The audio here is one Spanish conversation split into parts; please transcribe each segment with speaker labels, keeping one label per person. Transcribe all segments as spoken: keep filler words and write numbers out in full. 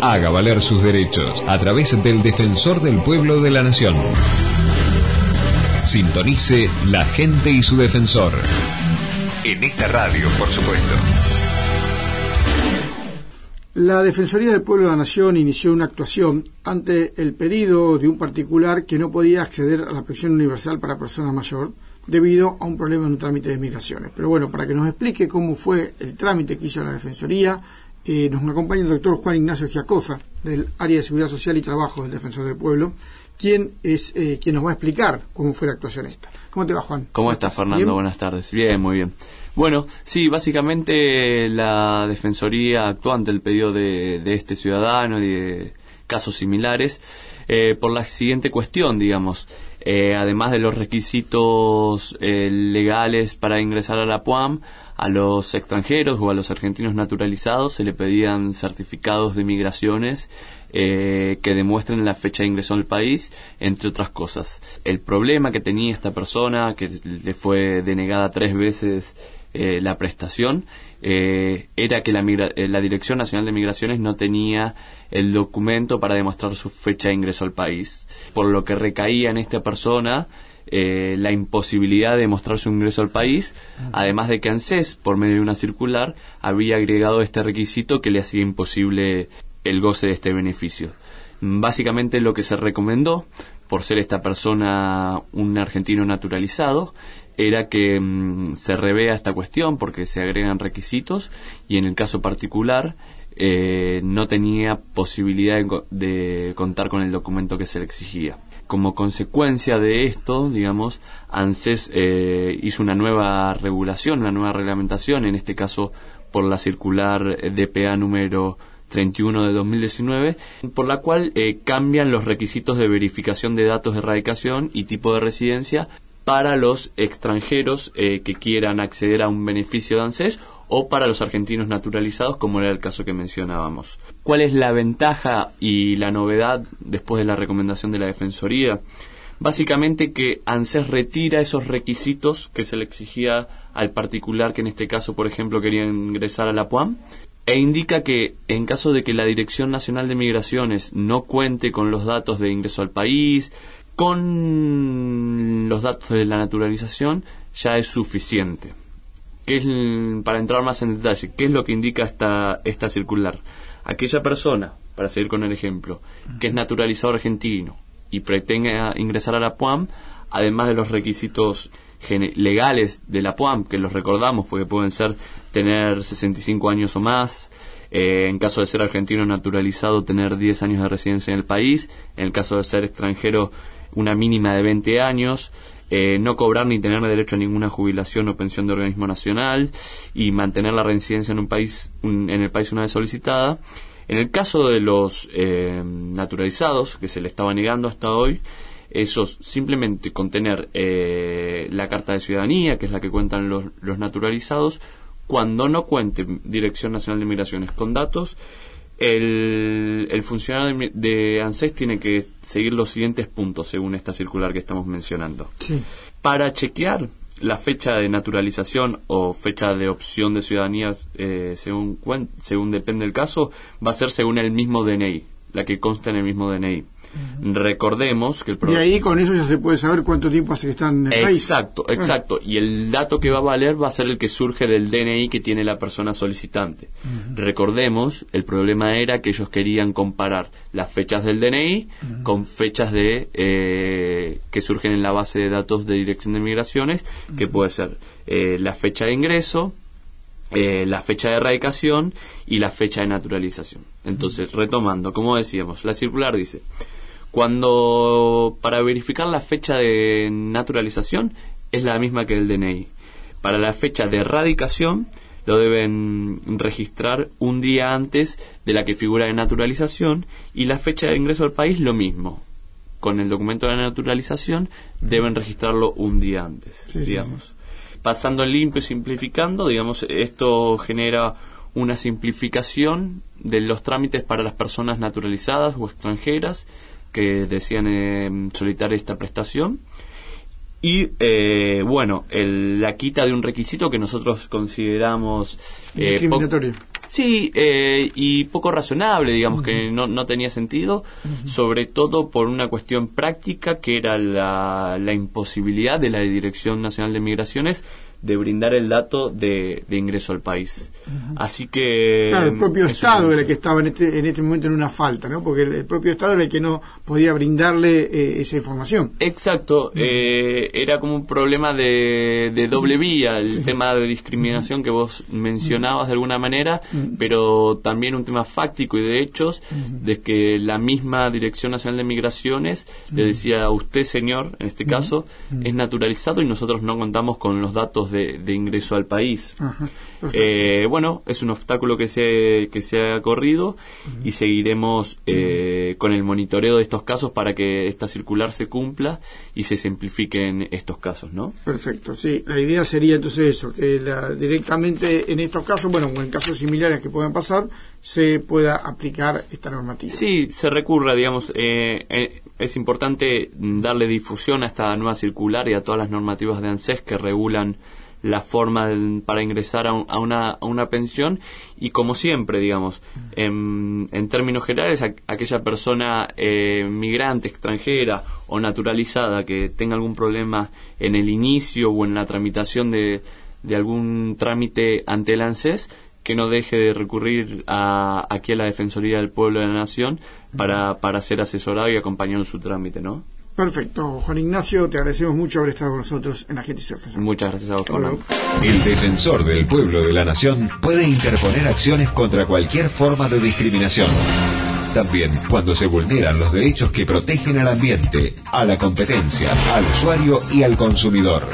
Speaker 1: Haga valer sus derechos a través del Defensor del Pueblo de la Nación. Sintonice La Gente y su Defensor. En esta radio, por supuesto.
Speaker 2: La Defensoría del Pueblo de la Nación inició una actuación ante el pedido de un particular que no podía acceder a la pensión universal para personas mayores debido a un problema en un trámite de migraciones. Pero bueno, para que nos explique cómo fue el trámite que hizo la Defensoría, eh, nos acompaña el doctor Juan Ignacio Giacosa, del Área de Seguridad Social y Trabajo del Defensor del Pueblo, quien es eh, quien nos va a explicar cómo fue la actuación esta. ¿Cómo te va, Juan?
Speaker 3: ¿Cómo estás, Fernando? ¿Bien? Buenas tardes. Bien, muy bien. Bueno, sí, básicamente la Defensoría actuó ante el pedido de, de este ciudadano y de casos similares eh, por la siguiente cuestión, digamos. Eh, además de los requisitos eh, legales para ingresar a la P U A M, a los extranjeros o a los argentinos naturalizados se le pedían certificados de migraciones eh, que demuestren la fecha de ingreso al país, entre otras cosas. El problema que tenía esta persona, que le fue denegada tres veces eh, la prestación, eh, era que la, migra- la Dirección Nacional de Migraciones no tenía el documento para demostrar su fecha de ingreso al país, por lo que recaía en esta persona Eh, la imposibilidad de demostrar su ingreso al país, además de que ANSES, por medio de una circular, había agregado este requisito que le hacía imposible el goce de este beneficio. Básicamente lo que se recomendó, por ser esta persona un argentino naturalizado, era que mmm, se revea esta cuestión porque se agregan requisitos y en el caso particular eh, no tenía posibilidad de, de contar con el documento que se le exigía. Como consecuencia de esto, digamos, ANSES eh, hizo una nueva regulación, una nueva reglamentación, en este caso por la circular D P A número treinta y uno de dos mil diecinueve, por la cual eh, cambian los requisitos de verificación de datos de radicación y tipo de residencia para los extranjeros eh, que quieran acceder a un beneficio de ANSES o para los argentinos naturalizados, como era el caso que mencionábamos. ¿Cuál es la ventaja y la novedad después de la recomendación de la Defensoría? Básicamente que ANSES retira esos requisitos que se le exigía al particular que en este caso, por ejemplo, quería ingresar a la P U A M, e indica que en caso de que la Dirección Nacional de Migraciones no cuente con los datos de ingreso al país, con los datos de la naturalización, ya es suficiente. ¿Qué es, para entrar más en detalle, qué es lo que indica esta, esta circular? Aquella persona, para seguir con el ejemplo, que es naturalizado argentino y pretende ingresar a la P U A M, además de los requisitos gene- legales de la P U A M, que los recordamos porque pueden ser tener sesenta y cinco años o más, eh, en caso de ser argentino naturalizado tener diez años de residencia en el país, en el caso de ser extranjero una mínima de veinte años, Eh, no cobrar ni tener derecho a ninguna jubilación o pensión de organismo nacional y mantener la residencia en un país un, en el país una vez solicitada. En el caso de los eh, naturalizados, que se le estaba negando hasta hoy, esos simplemente con tener eh, la carta de ciudadanía, que es la que cuentan los, los naturalizados, cuando no cuente Dirección Nacional de Migraciones con datos, El, el funcionario de, de ANSES tiene que seguir los siguientes puntos según esta circular que estamos mencionando.
Speaker 2: Sí.
Speaker 3: Para chequear la fecha de naturalización o fecha de opción de ciudadanía, eh, según, según depende del caso, va a ser según el mismo D N I, la que consta en el mismo D N I. Uh-huh. Recordemos que el pro-
Speaker 2: y ahí con eso ya se puede saber cuánto tiempo hace que están en el país.
Speaker 3: Exacto, exacto. Y el dato que va a valer va a ser el que surge del D N I que tiene la persona solicitante. Uh-huh. Recordemos, el problema era que ellos querían comparar las fechas del D N I uh-huh. con fechas de eh, que surgen en la base de datos de Dirección de Migraciones, uh-huh. que puede ser eh, la fecha de ingreso, Eh, la fecha de erradicación y la fecha de naturalización. Entonces, retomando, como decíamos, la circular dice, cuando para verificar la fecha de naturalización es la misma que el D N I. Para la fecha de erradicación lo deben registrar un día antes de la que figura de naturalización y la fecha de ingreso al país lo mismo. Con el documento de la naturalización deben registrarlo un día antes,
Speaker 2: sí,
Speaker 3: digamos.
Speaker 2: Sí, sí.
Speaker 3: Pasando en limpio y simplificando, digamos, esto genera una simplificación de los trámites para las personas naturalizadas o extranjeras que desean eh, solicitar esta prestación. Y, eh, bueno, el, la quita de un requisito que nosotros consideramos...
Speaker 2: Eh, discriminatorio.
Speaker 3: Po- Sí, eh, y poco razonable, digamos, uh-huh. que no, no tenía sentido, uh-huh. sobre todo por una cuestión práctica que era la, la imposibilidad de la Dirección Nacional de Migraciones de brindar el dato de, de ingreso al país. Uh-huh. Así que...
Speaker 2: Claro, el propio Estado era el que estaba en este, en este momento en una falta, ¿no? Porque el, el propio Estado era el que no podía brindarle eh, esa información.
Speaker 3: Exacto, uh-huh. eh, era como un problema de, de doble vía, el sí. tema de discriminación uh-huh. que vos mencionabas uh-huh. de alguna manera, uh-huh. pero también un tema fáctico y de hechos, uh-huh. de que la misma Dirección Nacional de Migraciones uh-huh. le decía a usted, señor, en este uh-huh. caso, uh-huh. es naturalizado y nosotros no contamos con los datos De, de ingreso al país. Ajá, eh, bueno, es un obstáculo que se que se ha corrido uh-huh. y seguiremos eh, uh-huh. con el monitoreo de estos casos para que esta circular se cumpla y se simplifiquen estos casos, ¿no?
Speaker 2: Perfecto, sí. La idea sería entonces eso, que la, directamente en estos casos, bueno, en casos similares que puedan pasar, se pueda aplicar esta normativa.
Speaker 3: Sí, se recurra, digamos, eh, eh, es importante darle difusión a esta nueva circular y a todas las normativas de ANSES que regulan la forma de, para ingresar a, un, a, una, a una pensión y como siempre, digamos, en, en términos generales, a, aquella persona eh, migrante, extranjera o naturalizada que tenga algún problema en el inicio o en la tramitación de, de algún trámite ante el ANSES, que no deje de recurrir a, aquí a la Defensoría del Pueblo de la Nación para, para ser asesorado y acompañado en su trámite, ¿no?
Speaker 2: Perfecto. Juan Ignacio, te agradecemos mucho haber estado con nosotros en Agente y su Defensor.
Speaker 3: Muchas gracias a vos, Fernando.
Speaker 1: El Defensor del Pueblo de la Nación puede interponer acciones contra cualquier forma de discriminación. También cuando se vulneran los derechos que protegen al ambiente, a la competencia, al usuario y al consumidor.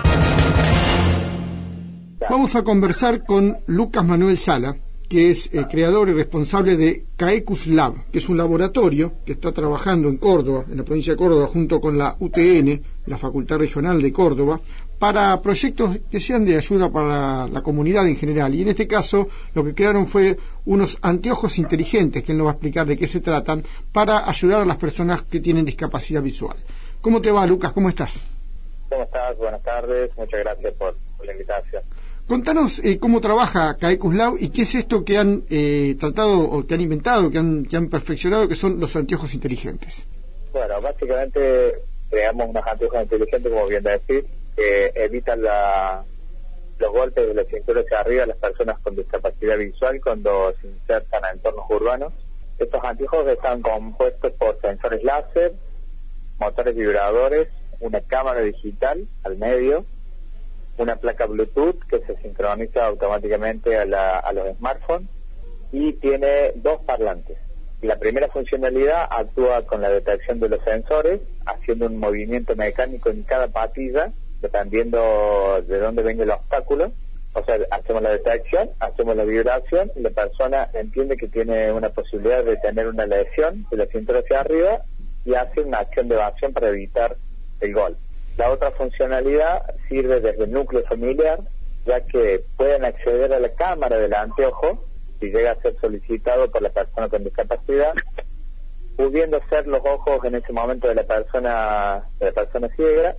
Speaker 2: Vamos a conversar con Lucas Manuel Sala, que es eh, creador y responsable de CAECUS Lab, que es un laboratorio que está trabajando en Córdoba, en la provincia de Córdoba, junto con la U T N, la Facultad Regional de Córdoba, para proyectos que sean de ayuda para la, la comunidad en general. Y en este caso, lo que crearon fue unos anteojos inteligentes, que él nos va a explicar de qué se tratan, para ayudar a las personas que tienen discapacidad visual. ¿Cómo te va, Lucas? ¿Cómo estás?
Speaker 4: ¿Cómo estás? Buenas tardes. Muchas gracias por, por la invitación.
Speaker 2: Contanos eh, cómo trabaja CAECUS Lab y qué es esto que han eh, tratado o que han inventado, que han, que han perfeccionado, que son los anteojos inteligentes.
Speaker 4: Bueno, básicamente creamos unos anteojos inteligentes, como bien decís, que evitan la, los golpes de la cintura hacia arriba a las personas con discapacidad visual cuando se insertan en entornos urbanos. Estos anteojos están compuestos por sensores láser, motores vibradores, una cámara digital al medio, una placa Bluetooth que se sincroniza automáticamente a, la, a los smartphones y tiene dos parlantes. La primera funcionalidad actúa con la detección de los sensores, haciendo un movimiento mecánico en cada patilla, dependiendo de dónde venga el obstáculo. O sea, hacemos la detección, hacemos la vibración y la persona entiende que tiene una posibilidad de tener una lesión de la cintura hacia arriba y hace una acción de evasión para evitar el golpe. La otra funcionalidad sirve desde el núcleo familiar, ya que pueden acceder a la cámara del anteojo si llega a ser solicitado por la persona con discapacidad, pudiendo ser los ojos en ese momento de la persona de la persona ciega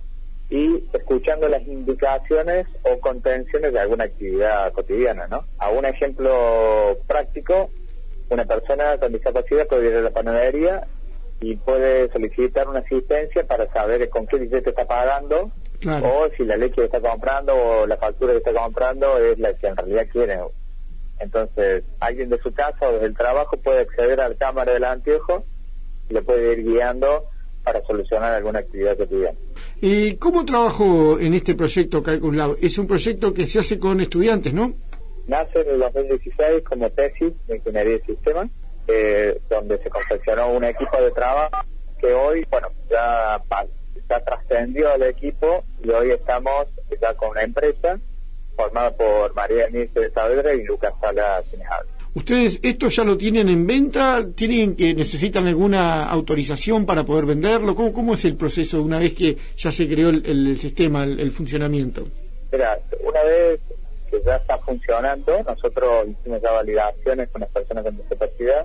Speaker 4: y escuchando las indicaciones o contenciones de alguna actividad cotidiana, ¿no? A un ejemplo práctico, una persona con discapacidad puede ir a la panadería y puede solicitar una asistencia para saber con qué billete está pagando, claro, o si la leche que está comprando o la factura que está comprando es la que en realidad quiere. Entonces, alguien de su casa o desde el trabajo puede acceder a la cámara del anteojo y le puede ir guiando para solucionar alguna actividad cotidiana.
Speaker 2: ¿Y cómo trabajo en este proyecto CAECUS Lab? Es un proyecto que se hace con estudiantes, ¿no?
Speaker 4: Nace en el dos mil dieciséis como tesis de Ingeniería de Sistemas, Eh, donde se confeccionó un equipo de trabajo que hoy, bueno, ya, ya trascendió el equipo y hoy estamos ya con una empresa formada por María Denise Saavedra y Lucas Sala Cinejal.
Speaker 2: ¿Ustedes esto ya lo tienen en venta? ¿Tienen que necesitan alguna autorización para poder venderlo? ¿Cómo, cómo es el proceso una vez que ya se creó el, el sistema, el, el funcionamiento?
Speaker 4: Mira, una vez que ya está funcionando, nosotros hicimos ya validaciones con las personas con discapacidad,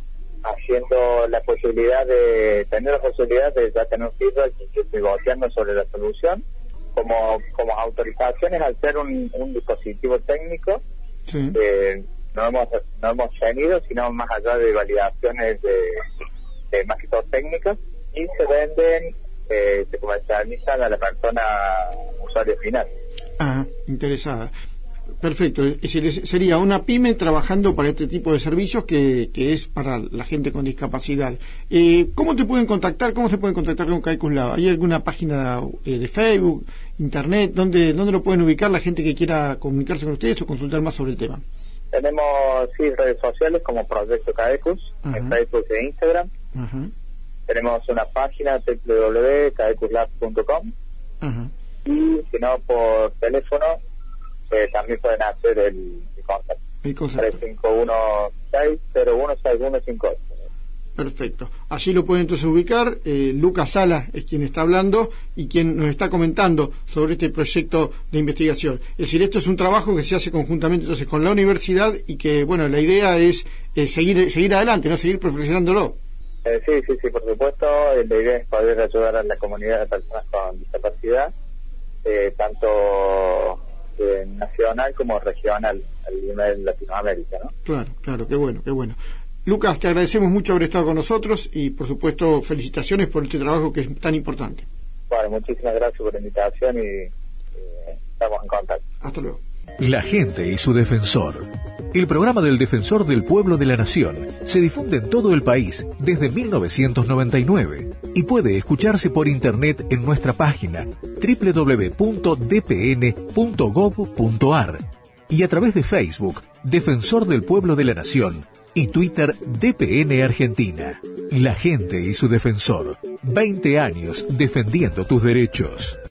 Speaker 4: haciendo la posibilidad de tener la posibilidad de ya tener feedback y negociando sobre la solución, como como autorizaciones al ser un, un dispositivo técnico, sí, eh, no hemos no hemos tenido, sino más allá de validaciones de, de más que todo técnicas, y se venden, eh, se comercializan a la persona usuario final.
Speaker 2: Ah, interesada. Perfecto, es decir, sería una pyme trabajando para este tipo de servicios que, que es para la gente con discapacidad. Eh, ¿Cómo te pueden contactar? ¿Cómo se pueden contactar con Caicus Lab? ¿Hay alguna página eh, de Facebook, internet? ¿Dónde, ¿Dónde lo pueden ubicar la gente que quiera comunicarse con ustedes o consultar más sobre el tema?
Speaker 4: Tenemos, sí, redes sociales como Proyecto Caicus, en Facebook e Instagram. Ajá. Tenemos una página doble u doble u doble u punto caicus lab punto com. Y si no, por teléfono, Eh, también pueden hacer el, el contacto. El tres cinco uno seis cero uno seis uno cinco ocho.
Speaker 2: Perfecto. Allí lo pueden entonces ubicar. Eh, Lucas Sala es quien está hablando y quien nos está comentando sobre este proyecto de investigación. Es decir, esto es un trabajo que se hace conjuntamente entonces con la universidad y que, bueno, la idea es eh, seguir seguir adelante, no seguir perfeccionándolo.
Speaker 4: Eh, sí, sí, sí, por supuesto. La idea es poder ayudar a la comunidad de personas con discapacidad, eh, tanto Eh, nacional como regional a nivel Latinoamérica, ¿no?
Speaker 2: Claro, claro, qué bueno, qué bueno. Lucas, te agradecemos mucho haber estado con nosotros y, por supuesto, felicitaciones por este trabajo que es tan importante.
Speaker 4: Bueno, muchísimas gracias por la invitación y eh, estamos en contacto.
Speaker 2: Hasta luego.
Speaker 5: La gente y su defensor. El programa del Defensor del Pueblo de la Nación se difunde en todo el país desde mil novecientos noventa y nueve y puede escucharse por internet en nuestra página doble u doble u doble u punto d p n punto gov punto a r y a través de Facebook Defensor del Pueblo de la Nación y Twitter D P N Argentina. La gente y su defensor. veinte años defendiendo tus derechos.